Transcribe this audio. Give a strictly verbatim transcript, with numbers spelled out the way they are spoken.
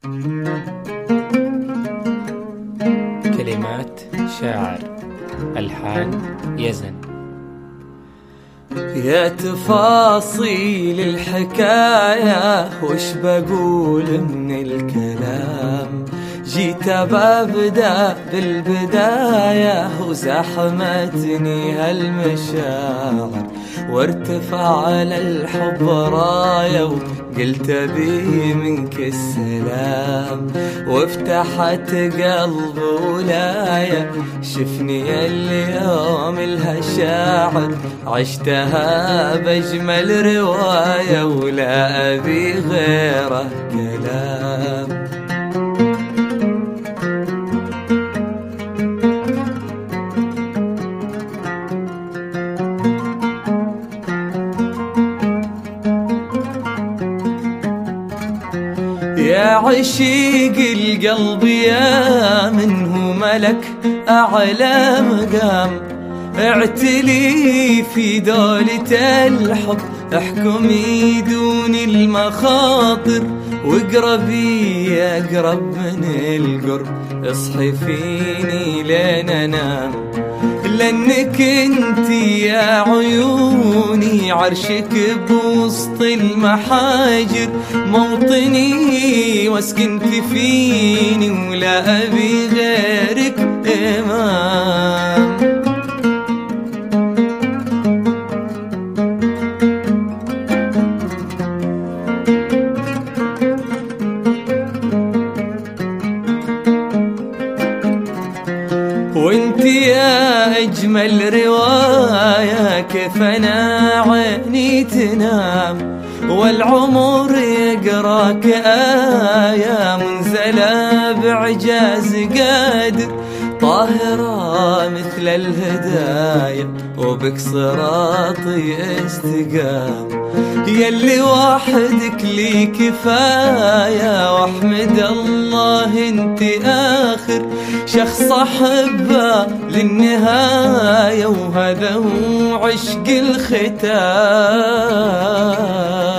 كلمات شاعر، ألحان يزن. يا تفاصيل الحكاية وش بقول من الكلام، جيت ببدأ بالبداية وزحمتني هالمشاعر، وارتفع على الحب راية وقلت بي منك السلام، وافتحت قلب ولاية شفني اليوم لها شاعر، عشتها بأجمل رواية ولا أبي غيره كلام. يا عشيق القلب يا منه ملك أعلى مقام، اعتلي في دولة الحب احكمي دون المخاطر، واقربي اقرب من القرب اصحي فيني لين انام، لانك انت يا عيوني عرشك بوسط المحاجر، موطني واسكنك فيني ولا ابي غيرك امام. وانت يا اجمل رواية كيف انا عيني تنام، والعمر يقراك آية منزلة بعجاز قادر، طاهرة مثل الهدايا وبك صراطي استقام، يلي وحدك لي كفاية، واحمد الله انت آخر شخص أحبه للنهاية، وهذا هو عشق الختام.